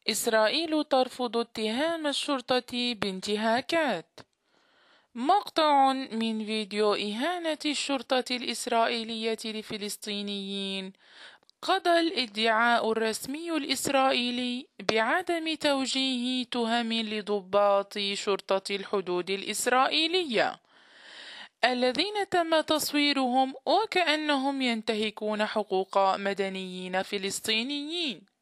إسرائيل ترفض اتهام الشرطة بانتهاكات. مقطع من فيديو إهانة الشرطة الإسرائيلية لفلسطينيين. قضى الادعاء الرسمي الإسرائيلي بعدم توجيه تهم لضباط شرطة الحدود الإسرائيلية الذين تم تصويرهم وكأنهم ينتهكون حقوق مدنيين فلسطينيين.